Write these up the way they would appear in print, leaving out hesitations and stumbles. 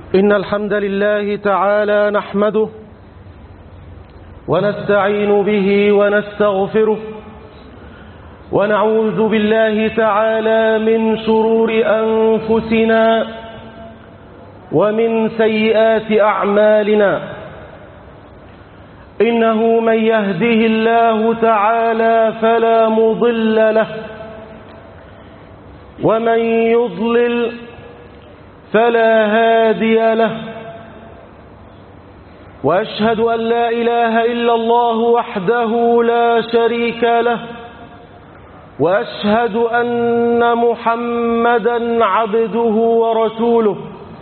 إن الحمد لله تعالى نحمده ونستعين به ونستغفره ونعوذ بالله تعالى من شرور أنفسنا ومن سيئات أعمالنا. إنه من يهده الله تعالى فلا مضل له ومن يضلل فلا هادي له، وأشهد أن لا إله إلا الله وحده لا شريك له، وأشهد أن محمدا عبده ورسوله.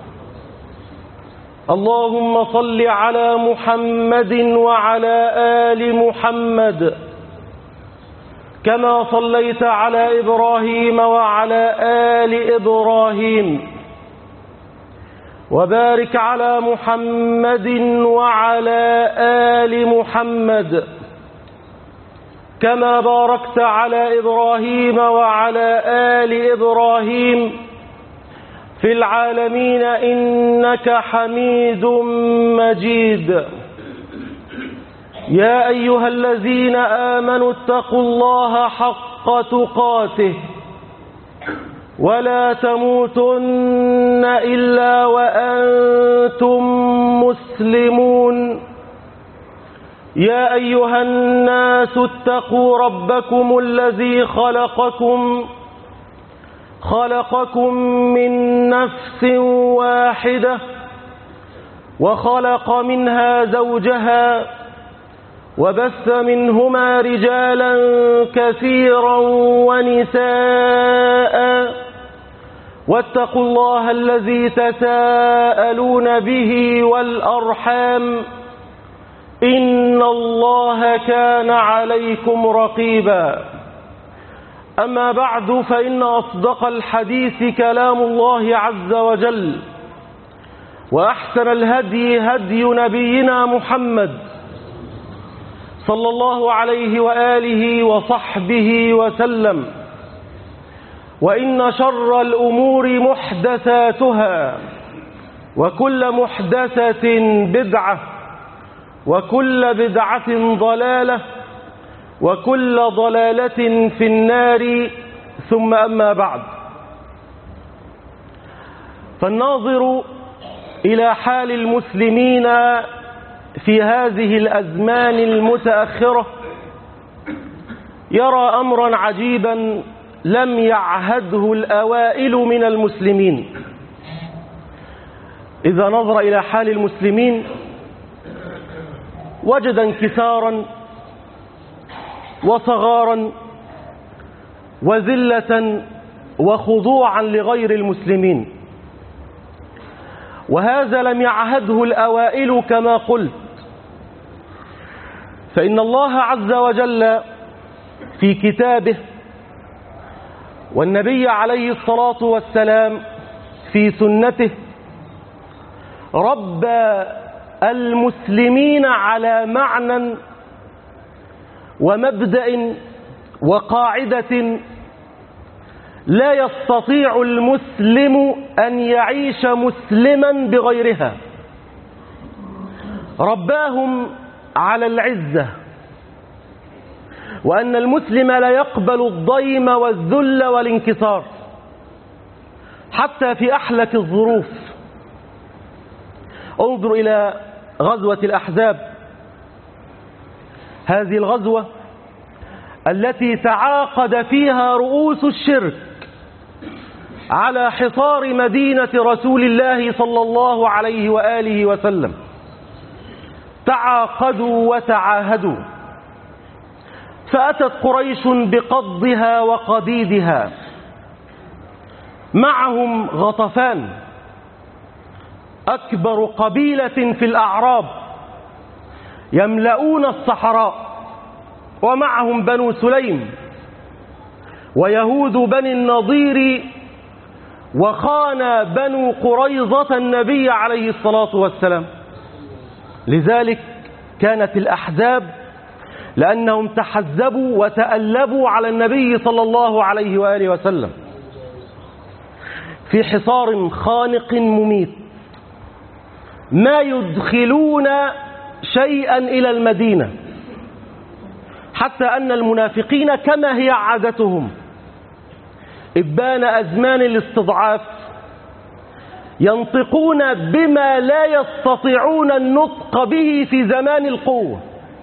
اللهم صل على محمد وعلى آل محمد كما صليت على إبراهيم وعلى آل إبراهيم، وبارك على محمد وعلى آل محمد كما باركت على إبراهيم وعلى آل إبراهيم في العالمين إنك حميد مجيد. يا أيها الذين آمنوا اتقوا الله حق تقاته ولا تموتن إلا وأنتم مسلمون. يا أيها الناس اتقوا ربكم الذي خلقكم من نفس واحدة وخلق منها زوجها وبث منهما رجالا كثيرا ونساء، واتقوا الله الذي تساءلون به والأرحام إن الله كان عليكم رقيبا. أما بعد، فإن أصدق الحديث كلام الله عز وجل، وأحسن الهدي هدي نبينا محمد صلى الله عليه وآله وصحبه وسلم. وإن شر الأمور محدثاتها، وكل محدثة بدعة، وكل بدعة ضلالة، وكل ضلالة في النار. ثم أما بعد، فالناظر إلى حال المسلمين في هذه الأزمان المتأخرة يرى أمرا عجيبا لم يعهده الأوائل من المسلمين. إذا نظر إلى حال المسلمين وجد انكسارا وصغارا وذلة وخضوعا لغير المسلمين، وهذا لم يعهده الأوائل كما قلت. فإن الله عز وجل في كتابه والنبي عليه الصلاة والسلام في سنته ربى المسلمين على معنى ومبدأ وقاعدة لا يستطيع المسلم أن يعيش مسلما بغيرها. رباهم على العزة، وأن المسلم لا يقبل الضيم والذل والانكسار حتى في أحلك الظروف. انظر إلى غزوة الأحزاب، هذه الغزوة التي تعاقد فيها رؤوس الشرك على حصار مدينة رسول الله صلى الله عليه وآله وسلم، تعاقدوا وتعاهدوا، فأتت قريش بقضها وقديدها، معهم غطفان أكبر قبيلة في الأعراب يملؤون الصحراء، ومعهم بنو سليم ويهود بني النضير، وخان بنو قريظة النبي عليه الصلاة والسلام. لذلك كانت الأحزاب لأنهم تحزبوا وتألبوا على النبي صلى الله عليه وآله وسلم في حصار خانق مميت. ما يدخلون شيئا إلى المدينة، حتى أن المنافقين كما هي عادتهم إبان أزمان الاستضعاف ينطقون بما لا يستطيعون النطق به في زمان القوة.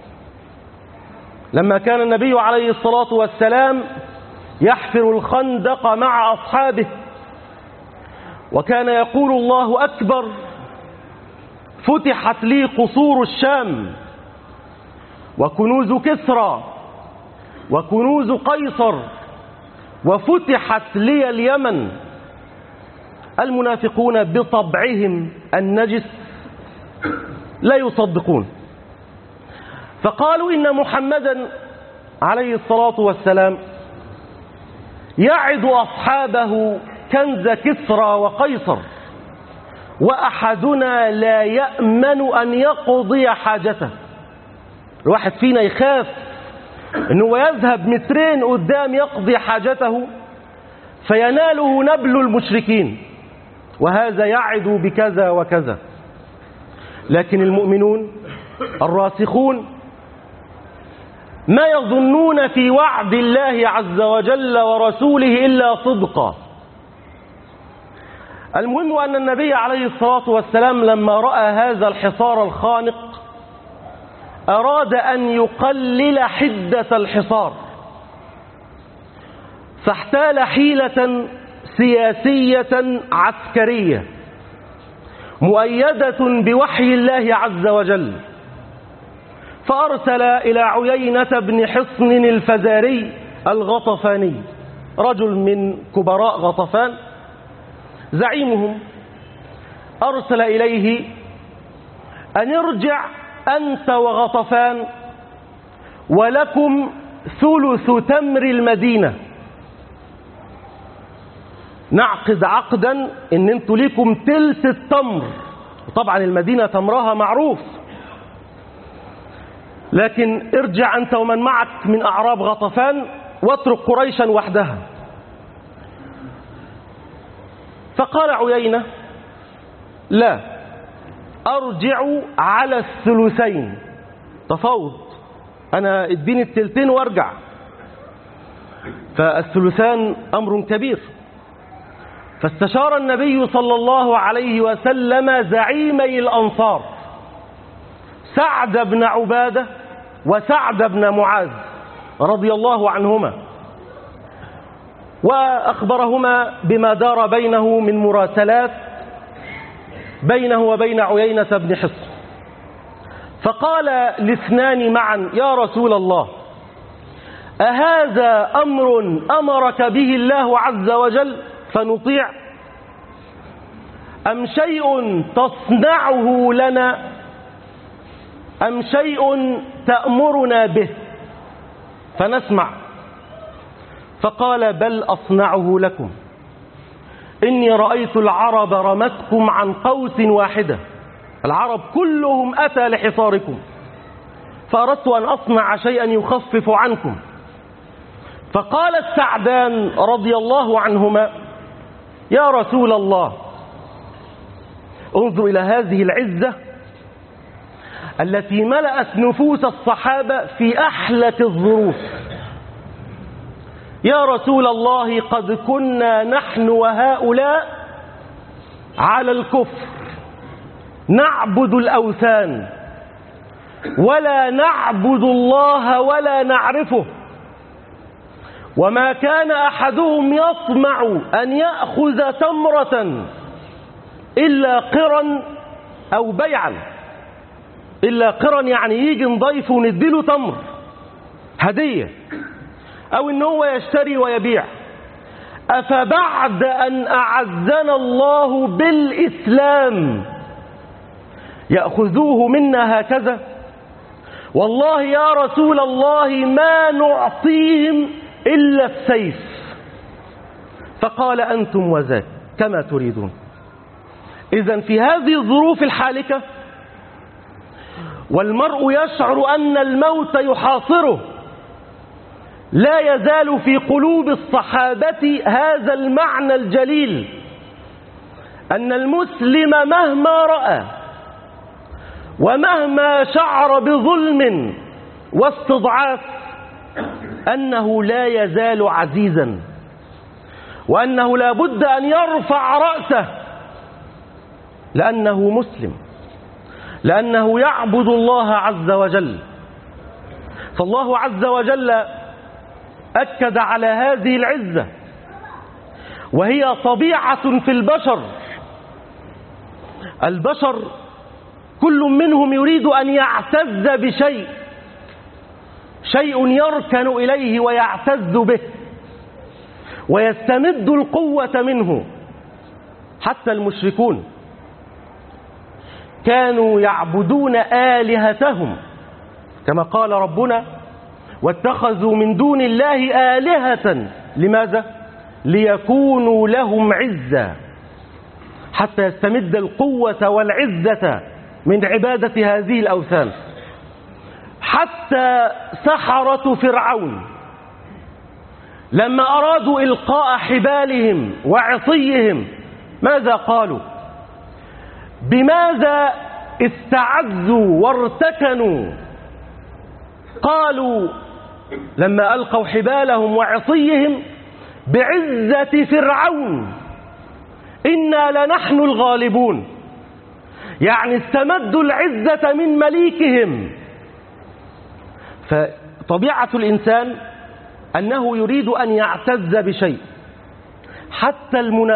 لما كان النبي عليه الصلاة والسلام يحفر الخندق مع أصحابه وكان يقول الله أكبر، فتحت لي قصور الشام وكنوز كسرى وكنوز قيصر وفتحت لي اليمن، المنافقون بطبعهم النجس لا يصدقون، فقالوا إن محمدا عليه الصلاة والسلام يعد أصحابه كنز كسرى وقيصر، وأحدنا لا يأمن أن يقضي حاجته. الواحد فينا يخاف أنه يذهب مترين قدام يقضي حاجته فيناله نبل المشركين، وهذا يعد بكذا وكذا. لكن المؤمنون الراسخون ما يظنون في وعد الله عز وجل ورسوله إلا صدقا. المهم أن النبي عليه الصلاة والسلام لما رأى هذا الحصار الخانق أراد أن يقلل حدة الحصار، فاحتال حيلة سياسية عسكرية مؤيدة بوحي الله عز وجل، فأرسل إلى عيينة بن حصن الفزاري الغطفاني، رجل من كبراء غطفان زعيمهم، أرسل إليه أن ارجع أنت وغطفان ولكم ثلث تمر المدينة، نعقد عقدا إن انتوا ليكم تلت التمر، طبعا المدينة تمرها معروف، لكن ارجع أنت ومن معك من أعراب غطفان واترك قريشا وحدها. فقال عيينة لا، أرجع على الثلثين، تفاوض، أنا اديني التلتين وارجع. فالثلثان أمر كبير، فاستشار النبي صلى الله عليه وسلم زعيمي الأنصار سعد بن عبادة وسعد بن معاذ رضي الله عنهما، وأخبرهما بما دار بينه من مراسلات بينه وبين عيينة بن حصن. فقال الاثنان معا يا رسول الله، أهذا أمر أمرك به الله عز وجل فنطيع، أم شيء تصنعه لنا، أم شيء تأمرنا به فنسمع؟ فقال بل أصنعه لكم، إني رأيت العرب رمتكم عن قوس واحدة، العرب كلهم أتى لحصاركم، فأردت أن أصنع شيئا يخفف عنكم. فقال السعدان رضي الله عنهما يا رسول الله، انظر إلى هذه العزة التي ملأت نفوس الصحابة في أحلك الظروف، يا رسول الله قد كنا نحن وهؤلاء على الكفر نعبد الأوثان ولا نعبد الله ولا نعرفه، وما كان أحدهم يطمع أن يأخذ تمرة إلا قرا أو بيعا، إلا قرا يعني يجي نضيف ونديله تمر هدية، أو إن هو يشتري ويبيع. أفبعد أن أعزنا الله بالإسلام يأخذوه منا هكذا؟ والله يا رسول الله ما نعطيهم إلا السيف. فقال أنتم وذاك كما تريدون. إذن في هذه الظروف الحالكة والمرء يشعر أن الموت يحاصره، لا يزال في قلوب الصحابة هذا المعنى الجليل، أن المسلم مهما رأى ومهما شعر بظلم واستضعاف أنه لا يزال عزيزا، وأنه لا بد أن يرفع رأسه لأنه مسلم، لأنه يعبد الله عز وجل. فالله عز وجل أكد على هذه العزة، وهي طبيعة في البشر. البشر كل منهم يريد أن يعتز بشيء، شيء يركن إليه ويعتز به ويستمد القوة منه. حتى المشركون كانوا يعبدون آلهتهم، كما قال ربنا: واتخذوا من دون الله آلهة. لماذا؟ ليكونوا لهم عزا، حتى يستمد القوة والعزة من عبادة هذه الأوثان. حتى سحرة فرعون لما أرادوا إلقاء حبالهم وعصيهم ماذا قالوا؟ بماذا استعزوا وارتكنوا؟ قالوا لما ألقوا حبالهم وعصيهم: بعزة فرعون إنا لنحن الغالبون. يعني استمدوا العزة من مليكهم. فطبيعة الإنسان أنه يريد أن يعتز بشيء. حتى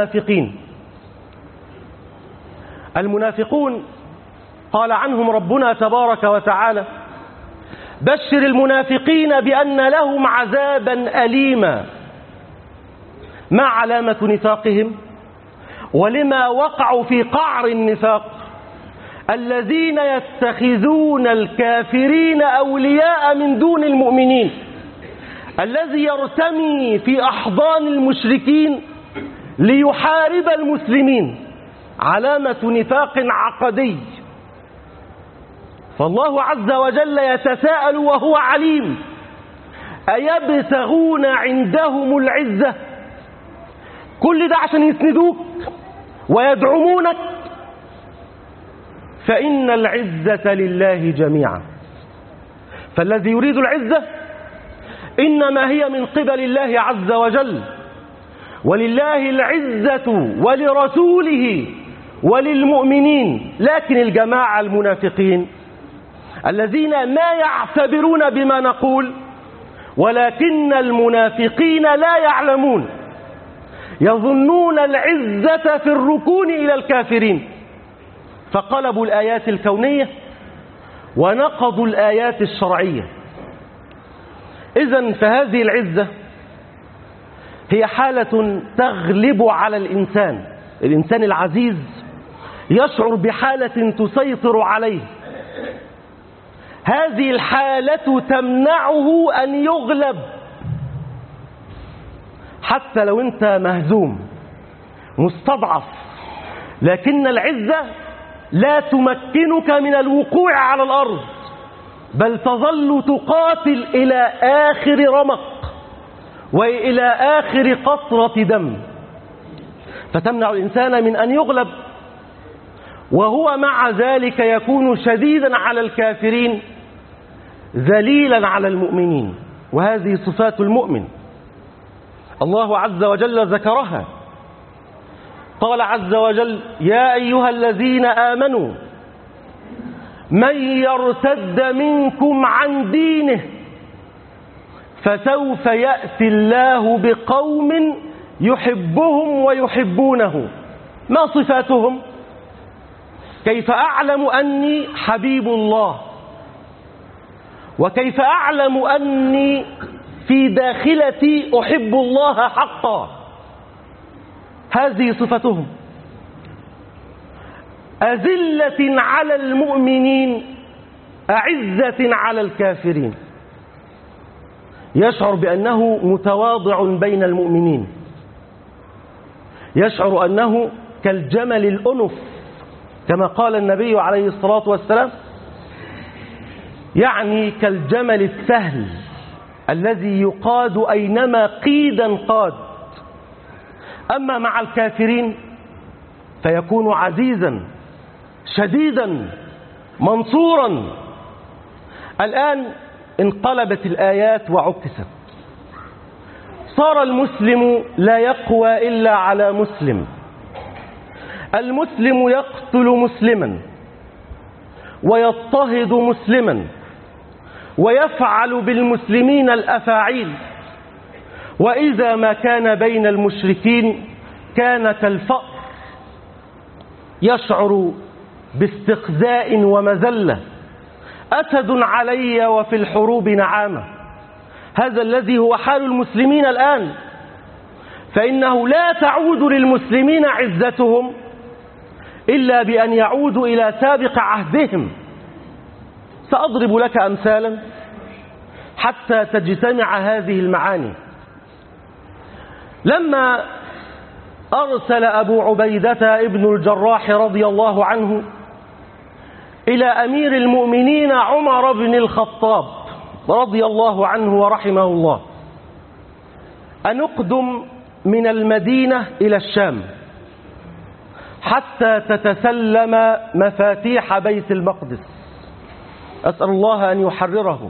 المنافقون قال عنهم ربنا تبارك وتعالى: بشر المنافقين بأن لهم عذابا أليما. ما علامة نفاقهم ولما وقعوا في قعر النفاق؟ الذين يتخذون الكافرين أولياء من دون المؤمنين، الذي يرتمي في أحضان المشركين ليحارب المسلمين، علامة نفاق عقدي. فالله عز وجل يتساءل وهو عليم: أيبتغون عندهم العزة؟ كل ده عشان يسندوك ويدعمونك؟ فإن العزة لله جميعا. فالذي يريد العزة إنما هي من قبل الله عز وجل، ولله العزة ولرسوله وللمؤمنين. لكن الجماعة المنافقين الذين ما يعتبرون بما نقول، ولكن المنافقين لا يعلمون، يظنون العزة في الركون إلى الكافرين، فقلبوا الآيات الكونية ونقضوا الآيات الشرعية. إذن فهذه العزة هي حالة تغلب على الإنسان العزيز يشعر بحالة تسيطر عليه. هذه الحالة تمنعه أن يغلب. حتى لو أنت مهزوم مستضعف، لكن العزة لا تمكنك من الوقوع على الأرض، بل تظل تقاتل إلى آخر رمق وإلى آخر قطرة دم، فتمنع الإنسان من أن يغلب. وهو مع ذلك يكون شديدا على الكافرين ذليلا على المؤمنين. وهذه صفات المؤمن الله عز وجل ذكرها. قال عز وجل: يا أيها الذين آمنوا من يرتد منكم عن دينه فسوف يأتي الله بقوم يحبهم ويحبونه. ما صفاتهم؟ كيف أعلم أني حبيب الله؟ وكيف أعلم أني في داخلتي أحب الله حقا؟ هذه صفتهم: أذلة على المؤمنين أعزة على الكافرين. يشعر بأنه متواضع بين المؤمنين، يشعر أنه كالجمل الأنف كما قال النبي عليه الصلاة والسلام، يعني كالجمل السهل الذي يقاد أينما قيدا قاد. أما مع الكافرين فيكون عزيزا شديدا منصورا. الآن انقلبت الآيات وعكست، صار المسلم لا يقوى إلا على مسلم، المسلم يقتل مسلما ويضطهد مسلما ويفعل بالمسلمين الأفاعيل، وإذا ما كان بين المشركين كان كالفأر يشعر باستخزاء ومذلة، أسد علي وفي الحروب نعامة. هذا الذي هو حال المسلمين الآن، فإنه لا تعود للمسلمين عزتهم إلا بأن يعودوا إلى سابق عهدهم. سأضرب لك أمثالا حتى تجتمع هذه المعاني. لما أرسل أبو عبيدة ابن الجراح رضي الله عنه إلى أمير المؤمنين عمر بن الخطاب رضي الله عنه ورحمه الله أن اقدم من المدينة إلى الشام حتى تتسلم مفاتيح بيت المقدس، أسأل الله أن يحرره.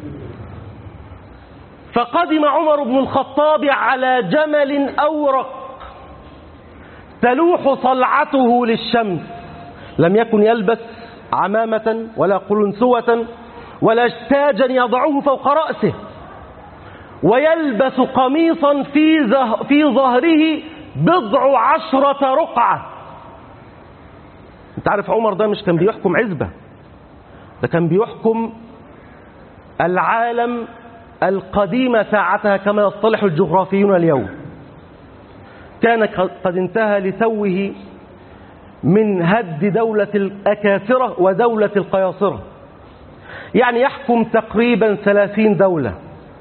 فقدم عمر بن الخطاب على جمل أورق تلوح صلعته للشمس، لم يكن يلبس عمامة ولا قلنسوة ولا تاجا يضعه فوق رأسه، ويلبس قميصا في ظهره 10 رقعة. انت عارف عمر ده مش كان بيحكم عزبة، ده كان بيحكم العالم القديم ساعتها كما يصطلح الجغرافيون اليوم. كان قد انتهى لتوه من هد دولة الأكاثرة ودولة القياصرة، يعني يحكم تقريبا 30 دولة،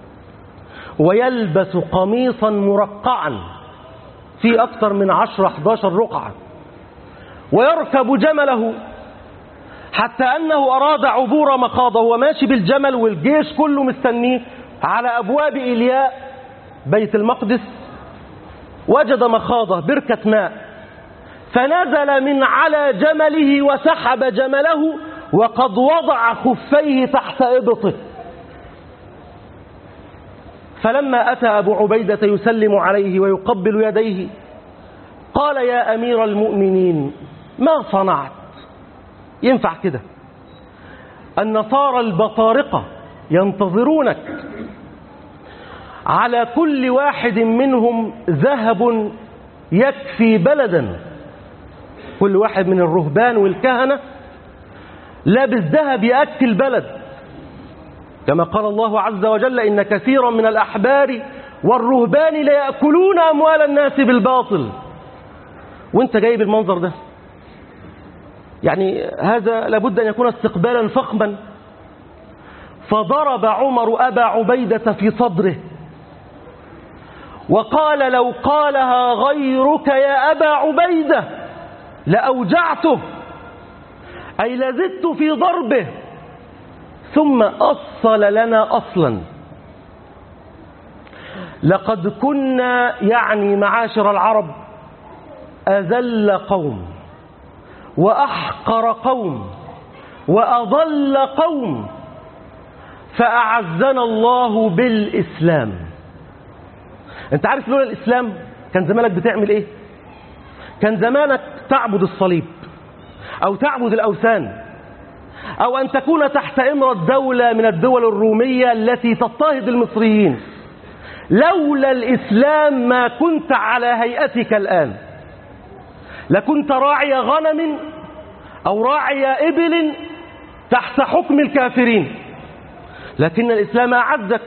ويلبس قميصا مرقعا في أكثر من 10-11 رقعة، ويركب جمله، حتى أنه أراد عبور مخاضه وماشي بالجمل والجيش كله مستنيه على أبواب إلياء بيت المقدس، وجد مخاضه بركة ماء، فنزل من على جمله وسحب جمله وقد وضع خفيه تحت إبطه. فلما أتى أبو عبيدة يسلم عليه ويقبل يديه قال: يا أمير المؤمنين، ما صنعت؟ ينفع كده؟ النصارى البطارقة ينتظرونك، على كل واحد منهم ذهب يكفي بلدا، كل واحد من الرهبان والكهنة لابس ذهب يأكل بلد، كما قال الله عز وجل: إن كثيرا من الأحبار والرهبان ليأكلون أموال الناس بالباطل. وانت جايب المنظر ده، يعني هذا لابد أن يكون استقبالا فخما. فضرب عمر أبا عبيدة في صدره وقال: لو قالها غيرك يا أبا عبيدة لأوجعته، أي لزدت في ضربه، ثم أصل لنا أصلا. لقد كنا، يعني معاشر العرب، أذل قوم وأحقر قوم وأضل قوم، فأعزنا الله بالإسلام. انت عارف لولا الإسلام كان زمانك بتعمل ايه؟ كان زمانك تعبد الصليب أو تعبد الأوثان، أو أن تكون تحت إمرة دولة من الدول الرومية التي تضطهد المصريين. لولا الإسلام ما كنت على هيئتك الآن، لكنت راعي غنم أو راعي إبل تحت حكم الكافرين، لكن الإسلام أعزك،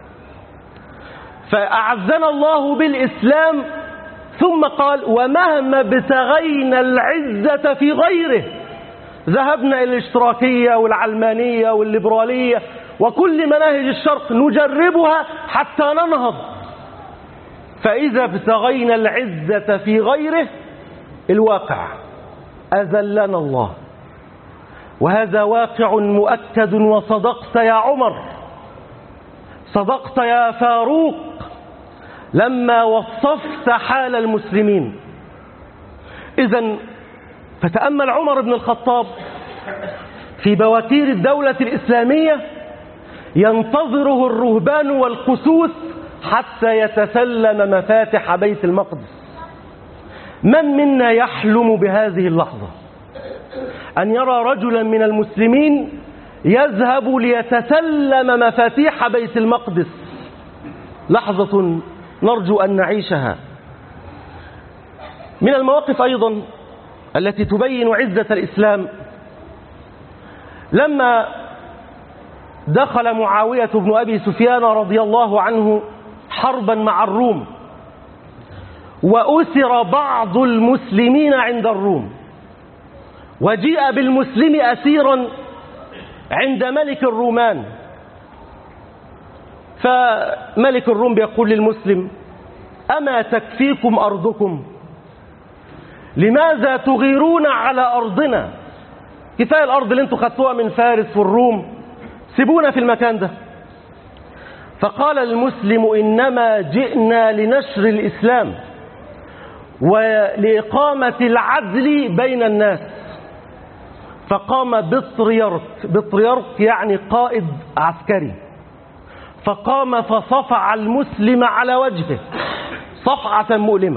فأعزنا الله بالإسلام. ثم قال: ومهما ابتغينا العزة في غيره، ذهبنا إلى الاشتراكية والعلمانية والليبرالية وكل مناهج الشرق نجربها حتى ننهض، فإذا ابتغينا العزة في غيره الواقع أذلنا الله. وهذا واقع مؤكد. وصدقت يا عمر، صدقت يا فاروق لما وصفت حال المسلمين. إذن فتأمل عمر بن الخطاب في بواتير الدولة الإسلامية ينتظره الرهبان والقسوس حتى يتسلم مفاتح بيت المقدس. من منا يحلم بهذه اللحظة أن يرى رجلا من المسلمين يذهب ليتسلم مفاتيح بيت المقدس؟ لحظة نرجو أن نعيشها. من المواقف أيضا التي تبين عزة الإسلام، لما دخل معاوية بن أبي سفيان رضي الله عنه حربا مع الروم، وأسر بعض المسلمين عند الروم، وجيء بالمسلم أسيرا عند ملك الرومان، فملك الروم بيقول للمسلم: أما تكفيكم أرضكم؟ لماذا تغيرون على أرضنا؟ كفاية الأرض اللي انتوا خدتوها من فارس والروم، سيبونا في المكان ده. فقال المسلم: إنما جئنا لنشر الإسلام ولإقامة العدل بين الناس. فقام بطريرك يعني قائد عسكري، فقام فصفع المسلم على وجهه صفعة مؤلمة.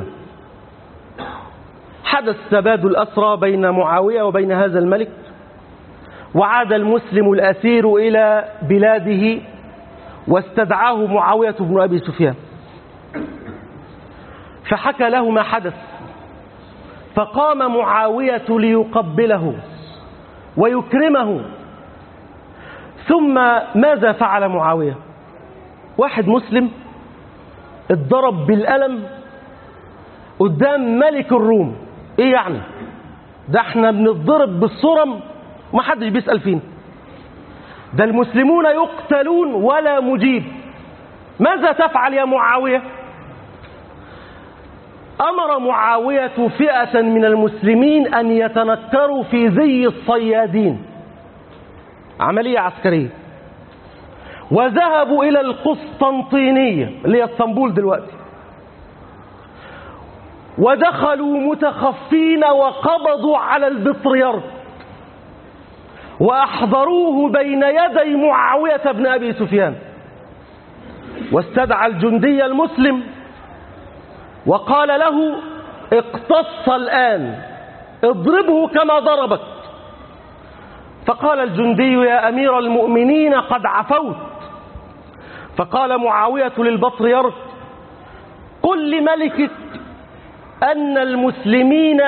حدث تبادل الأسرى بين معاوية وبين هذا الملك، وعاد المسلم الأسير إلى بلاده، واستدعاه معاوية بن أبي سفيان فحكى له ما حدث. فقام معاوية ليقبله ويكرمه. ثم ماذا فعل معاوية؟ واحد مسلم اتضرب بالألم قدام ملك الروم. ايه يعني؟ ده احنا بنتضرب بالصرم ومحدش بيسأل فينا، ده المسلمون يقتلون ولا مجيب. ماذا تفعل يا معاوية؟ أمر معاوية فئة من المسلمين أن يتنكروا في زي الصيادين، عملية عسكرية، وذهبوا إلى القسطنطينية اللي هي اسطنبول دلوقتي، ودخلوا متخفين وقبضوا على البطريرك وأحضروه بين يدي معاوية بن أبي سفيان، واستدعى الجندي المسلم وقال له: اقتص الآن، اضربه كما ضربك. فقال الجندي: يا أمير المؤمنين قد عفوت. فقال معاوية للبطريرك: قل لملكك أن المسلمين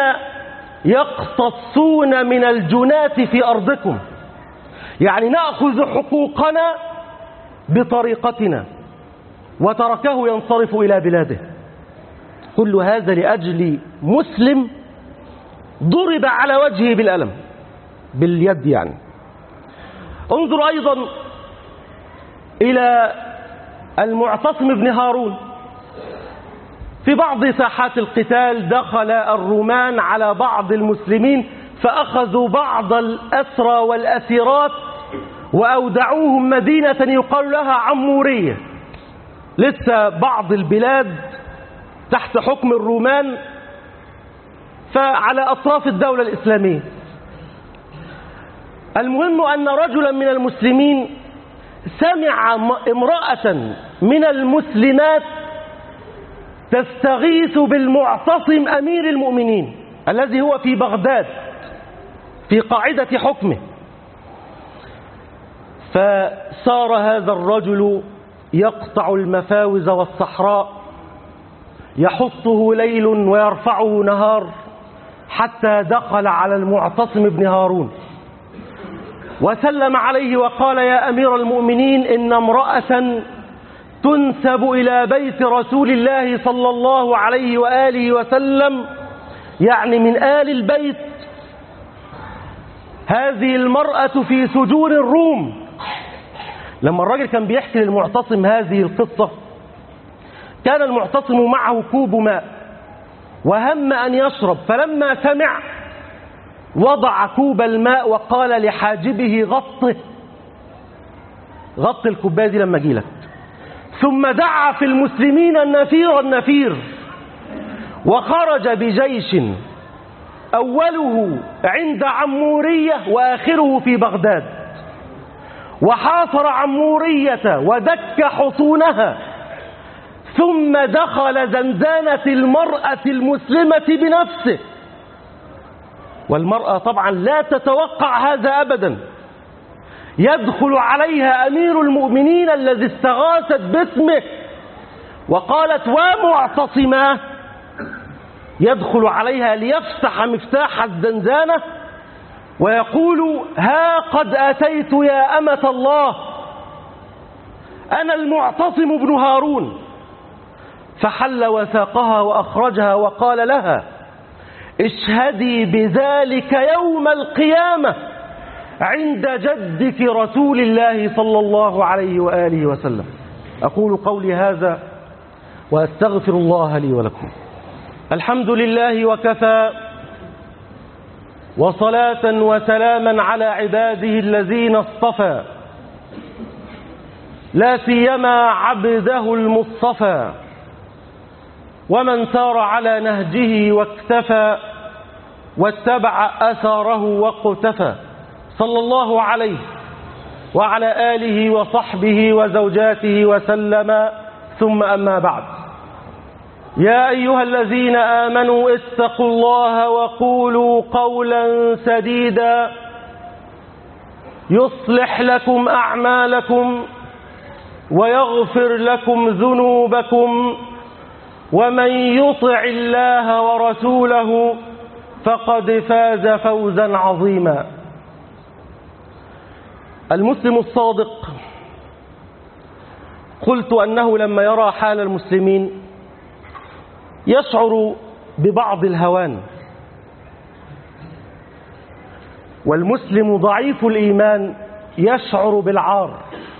يقتصون من الجنات في أرضكم، يعني نأخذ حقوقنا بطريقتنا. وتركه ينصرف إلى بلاده. كل هذا لأجل مسلم ضرب على وجهه بالألم، باليد يعني. انظر أيضا إلى المعتصم بن هارون. في بعض ساحات القتال دخل الرومان على بعض المسلمين فأخذوا بعض الأسرى والأسيرات وأودعوهم مدينة يقال لها عمورية، لسه بعض البلاد تحت حكم الرومان فعلى أطراف الدولة الإسلامية. المهم أن رجلا من المسلمين سمع امرأة من المسلمات تستغيث بالمعتصم أمير المؤمنين الذي هو في بغداد في قاعدة حكمه. فصار هذا الرجل يقطع المفاوز والصحراء، يحطه ليل ويرفعه نهار، حتى دخل على المعتصم بن هارون وسلم عليه وقال: يا أمير المؤمنين، إن امرأة تنسب إلى بيت رسول الله صلى الله عليه وآله وسلم، يعني من آل البيت، هذه المرأة في سجون الروم. لما الراجل كان بيحكي للمعتصم هذه القصة، كان المعتصم معه كوب ماء وهم أن يشرب، فلما سمع وضع كوب الماء وقال لحاجبه: غط الكوباية دي لما أجيلك. ثم دعا في المسلمين النفير وخرج بجيش أوله عند عمورية وآخره في بغداد، وحاصر عمورية ودك حصونها، ثم دخل زنزانة المرأة المسلمة بنفسه. والمرأة طبعا لا تتوقع هذا أبدا. يدخل عليها أمير المؤمنين الذي استغاثت باسمه وقالت ومعتصماه، يدخل عليها ليفتح مفتاح الزنزانة ويقول ها قد أتيت يا أمة الله، أنا المعتصم بن هارون. فحل وثاقها وأخرجها وقال لها اشهدي بذلك يوم القيامة عند جدك رسول الله صلى الله عليه وآله وسلم. أقول قولي هذا وأستغفر الله لي ولكم. الحمد لله وكفى، وصلاة وسلاما على عباده الذين اصطفى، لا سيما عبده المصطفى، ومن سار على نهجه واكتفى واتبع أثاره واقتفى، صلى الله عليه وعلى آله وصحبه وزوجاته وسلم. ثم أما بعد، يا أيها الذين آمنوا اتقوا الله وقولوا قولا سديدا يصلح لكم أعمالكم ويغفر لكم ذنوبكم، ومن يطع الله ورسوله فقد فاز فوزا عظيما. المسلم الصادق، قلت أنه لما يرى حال المسلمين يشعر ببعض الهوان، والمسلم ضعيف الإيمان يشعر بالعار،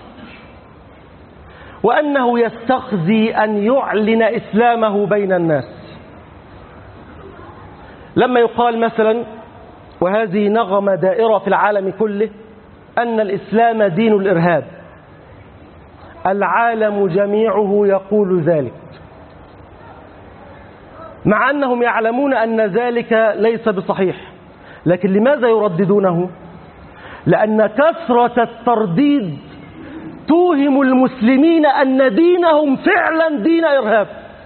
وأنه يستخزي أن يعلن إسلامه بين الناس. لما يقال مثلا، وهذه نغمة دائرة في العالم كله، أن الإسلام دين الإرهاب، العالم جميعه يقول ذلك، مع أنهم يعلمون أن ذلك ليس بصحيح. لكن لماذا يرددونه؟ لأن كثرة الترديد توهم المسلمين أن دينهم فعلا دين إرهاب،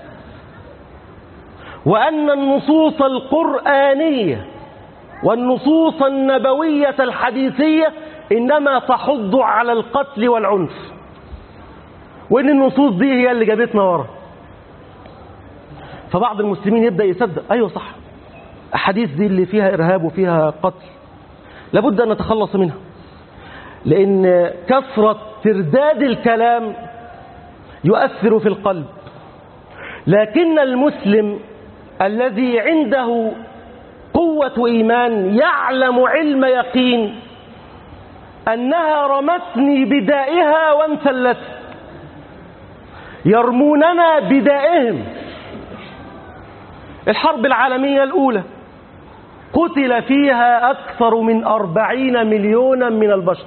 وأن النصوص القرآنية والنصوص النبوية الحديثية إنما تحض على القتل والعنف، وإن النصوص دي هي اللي جابتنا ورا. فبعض المسلمين يبدأ يصدق، أيوة صح، أحاديث دي اللي فيها إرهاب وفيها قتل لابد أن نتخلص منها، لأن كثرة ترداد الكلام يؤثر في القلب. لكن المسلم الذي عنده قوة إيمان يعلم علم يقين أنها رمتني بدائها وانسلت، يرموننا بدائهم. الحرب العالمية الأولى قتل فيها أكثر من 40 مليونا من البشر.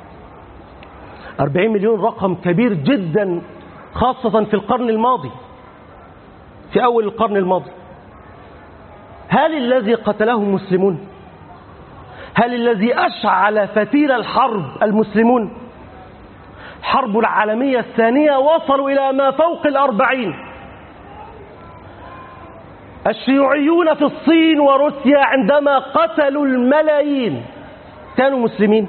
40 مليون رقم كبير جدا، خاصة في القرن الماضي، في أول القرن الماضي. هل الذي قتلهم مسلمون؟ هل الذي أشعل فتيل الحرب المسلمون؟ الحرب العالمية الثانية وصلوا إلى ما فوق 40. الشيوعيون في الصين وروسيا عندما قتلوا الملايين كانوا مسلمين.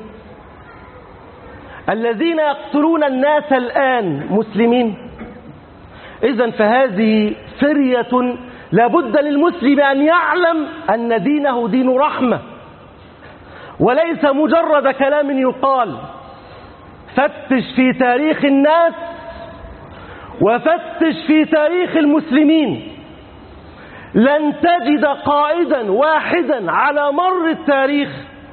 الذين يقتلون الناس الآن مسلمين. إذن فهذه فرية لابد للمسلم أن يعلم أن دينه دين رحمة، وليس مجرد كلام يقال. فتش في تاريخ الناس وفتش في تاريخ المسلمين، لن تجد قائدا واحدا على مر التاريخ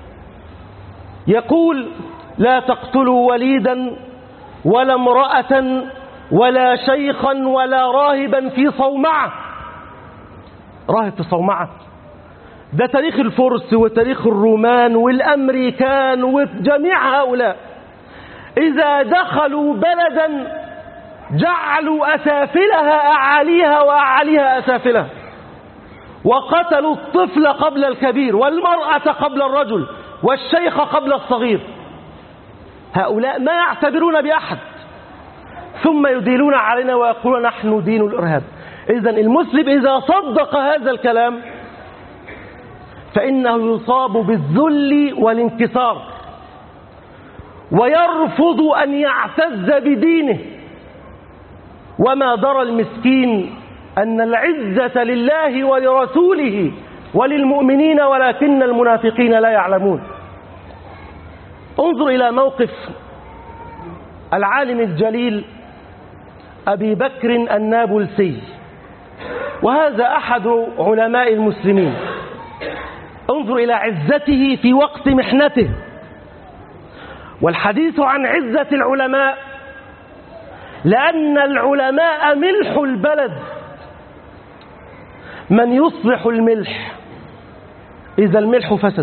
يقول لا تقتلوا وليدا ولا امرأة ولا شيخا ولا راهبا في صومعة. راهب في صومعة ده تاريخ الفرس وتاريخ الرومان والأمريكان وجميع هؤلاء. إذا دخلوا بلدا جعلوا أسافلها أعاليها وأعاليها أسافلها، وقتلوا الطفل قبل الكبير والمرأة قبل الرجل والشيخ قبل الصغير. هؤلاء ما يعتبرون بأحد، ثم يديلون علينا ويقولون نحن دين الإرهاب. إذن المسلم إذا صدق هذا الكلام فإنه يصاب بالذل والانكسار، ويرفض أن يعتز بدينه. وما درى المسكين أن العزة لله ولرسوله وللمؤمنين ولكن المنافقين لا يعلمون. انظر إلى موقف العالم الجليل أبي بكر النابلسي، وهذا أحد علماء المسلمين. انظر إلى عزته في وقت محنته. والحديث عن عزة العلماء لأن العلماء ملح البلد، من يصلح الملح إذا الملح فسد.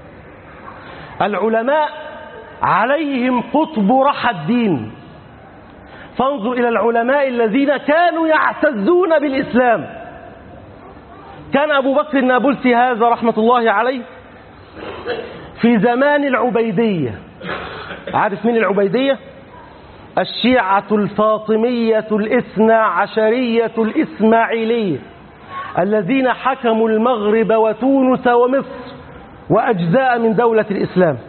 العلماء عليهم قطب رحى الدين. فانظر إلى العلماء الذين كانوا يعتزون بالإسلام. كان أبو بكر النابلسي هذا رحمة الله عليه في زمان العبيدية. عارف مين العبيدية؟ الشيعة الفاطمية الاثنى عشرية الإسماعيلية الذين حكموا المغرب وتونس ومصر وأجزاء من دولة الإسلام،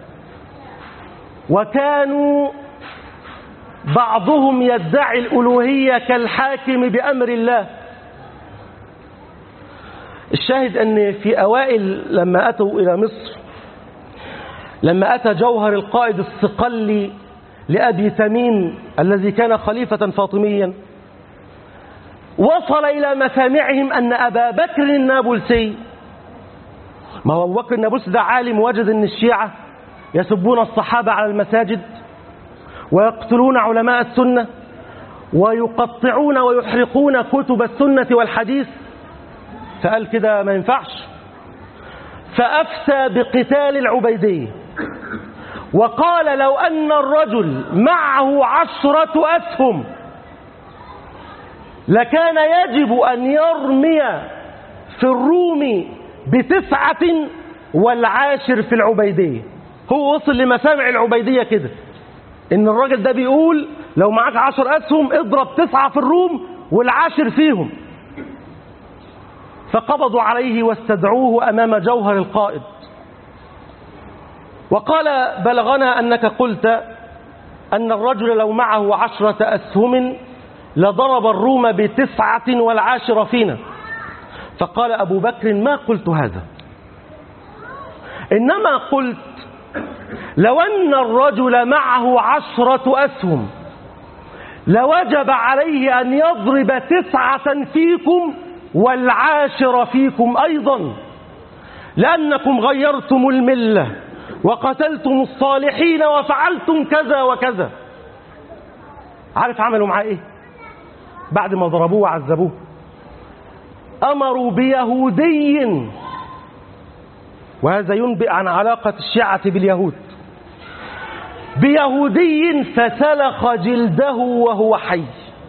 وكانوا بعضهم يدعي الألوهية كالحاكم بأمر الله. الشاهد أن في أوائل لما أتوا إلى مصر، لما أتى جوهر القائد الصقلي لأبي تميم الذي كان خليفة فاطميا، وصل إلى مسامعهم أن أبا بكر النابلسي، ما هو أبو بكر النابلسي ده عالم، وجد أن الشيعة يسبون الصحابة على المساجد ويقتلون علماء السنة ويقطعون ويحرقون كتب السنة والحديث، فقال كده ما ينفعش، فأفتى بقتال العبيدية وقال لو أن الرجل معه 10 أسهم لكان يجب أن يرمي في الروم ب9 والعاشر في العبيدية. هو وصل لمسامع العبيدية كده، إن الراجل ده بيقول لو معك 10 أسهم اضرب 9 في الروم والعاشر فيهم. فقبضوا عليه واستدعوه أمام جوهر القائد وقال بلغنا أنك قلت أن الرجل لو معه 10 أسهم لضرب الروم ب9 والعاشر فينا. فقال أبو بكر ما قلت هذا، إنما قلت لو أن الرجل معه 10 أسهم لوجب عليه أن يضرب 9 فيكم والعاشر فيكم أيضا، لأنكم غيرتم الملة وقتلتم الصالحين وفعلتم كذا وكذا. عارف عملوا معاه إيه بعد ما ضربوه وعذبوه؟ أمروا بيهودي، وهذا ينبئ عن علاقة الشيعة باليهود، بيهودي فسلخ جلده وهو حي،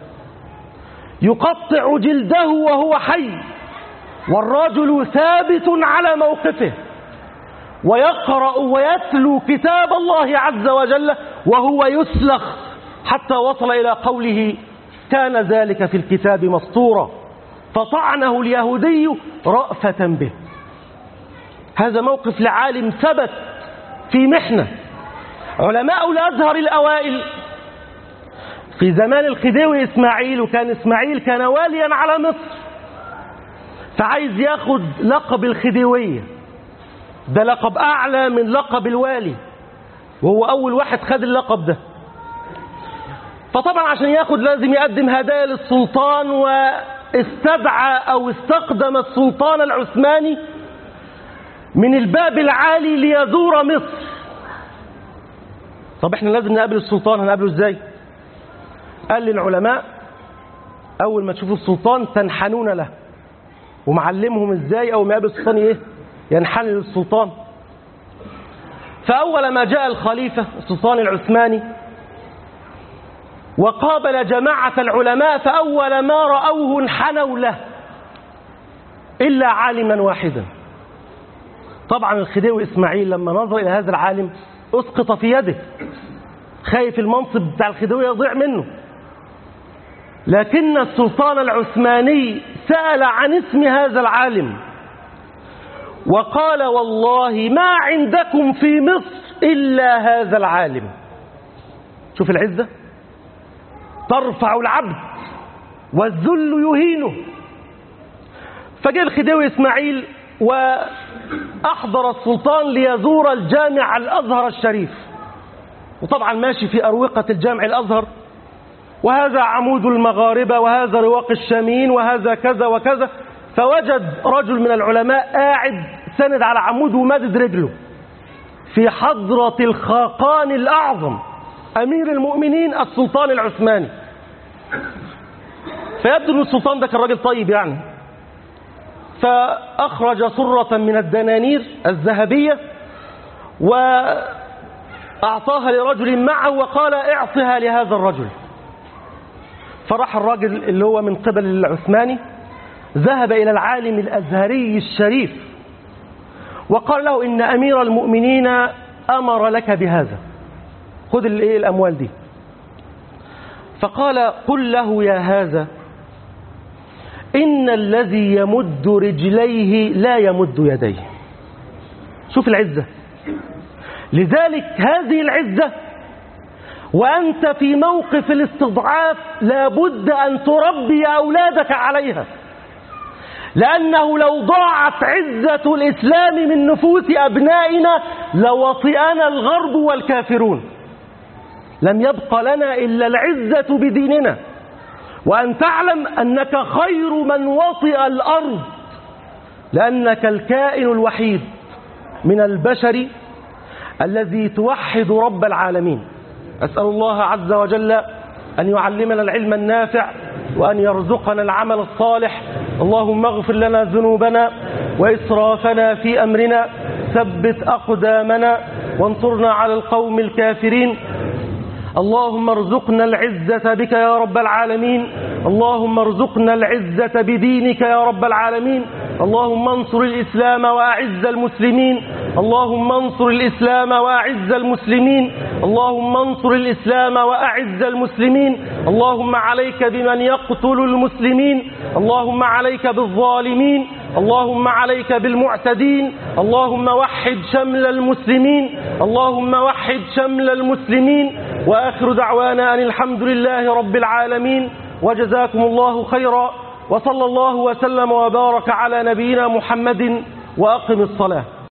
يقطع جلده وهو حي، والرجل ثابت على موقفه ويقرأ ويتلو كتاب الله عز وجل وهو يسلخ، حتى وصل إلى قوله كان ذلك في الكتاب مسطورا، فطعنه اليهودي رأفة به. هذا موقف لعالم ثبت في محنة. علماء الأزهر الأوائل في زمان الخديوي إسماعيل، وكان إسماعيل كان واليا على مصر، فعايز ياخد لقب الخديوية، ده لقب أعلى من لقب الوالي، وهو أول واحد خد اللقب ده. فطبعا عشان ياخد لازم يقدم هدايا للسلطان، واستدعى أو استقدم السلطان العثماني من الباب العالي ليزور مصر. طب احنا لازم نقابل السلطان، هنقابله ازاي؟ قال للعلماء أول ما تشوفوا السلطان تنحنون له، ومعلمهم ازاي أول ما يقابل السلطان ايه؟ ينحن للسلطان. فأول ما جاء الخليفة السلطان العثماني وقابل جماعة العلماء، فأول ما رأوه انحنوا له، إلا عالما واحدا. طبعا الخديوي إسماعيل لما نظر إلى هذا العالم أسقط في يده، خايف المنصب بتاع الخديوي يضيع منه. لكن السلطان العثماني سأل عن اسم هذا العالم وقال والله ما عندكم في مصر إلا هذا العالم. شوف العزة، ترفع العبد والذل يهينه. فجاء الخديوي إسماعيل وأحضر السلطان ليزور الجامع الأزهر الشريف، وطبعا ماشي في أروقة الجامع الأزهر، وهذا عمود المغاربة وهذا رواق الشاميين وهذا كذا وكذا. فوجد رجل من العلماء قاعد سند على عمود ومادد رجله في حضرة الخاقان الأعظم أمير المؤمنين السلطان العثماني. فيبدو أن السلطان ده كان راجل طيب يعني، فأخرج صرة من الدنانير الذهبية وأعطاها لرجل معه وقال اعطها لهذا الرجل. فراح الراجل اللي هو من قبل العثماني ذهب إلى العالم الأزهري الشريف وقال له إن أمير المؤمنين أمر لك بهذا، خذ الأموال دي. فقال قل له يا هذا إن الذي يمد رجليه لا يمد يديه. شوف العزة. لذلك هذه العزة وأنت في موقف الاستضعاف لابد أن تربي أولادك عليها، لأنه لو ضاعت عزة الإسلام من نفوس أبنائنا لوطئنا الغرب والكافرون، لم يبق لنا إلا العزة بديننا. وأن تعلم أنك خير من وطئ الأرض، لأنك الكائن الوحيد من البشر الذي توحد رب العالمين. أسأل الله عز وجل أن يعلمنا العلم النافع وأن يرزقنا العمل الصالح. اللهم اغفر لنا ذنوبنا وإسرافنا في أمرنا، ثبت أقدامنا وانصرنا على القوم الكافرين. اللهم ارزقنا العزة بك يا رب العالمين، اللهم ارزقنا العزة بدينك يا رب العالمين. اللهم انصر الإسلام وأعز المسلمين، اللهم انصر الإسلام وأعز المسلمين، اللهم انصر الإسلام وأعز المسلمين. اللهم عليك بمن يقتل المسلمين، اللهم عليك بالظالمين، اللهم عليك بالمعتدين. اللهم وحد شمل المسلمين، اللهم وحد شمل المسلمين. وآخر دعوانا أن الحمد لله رب العالمين، وجزاكم الله خيرا، وصلى الله وسلم وبارك على نبينا محمد، وأقم الصلاة.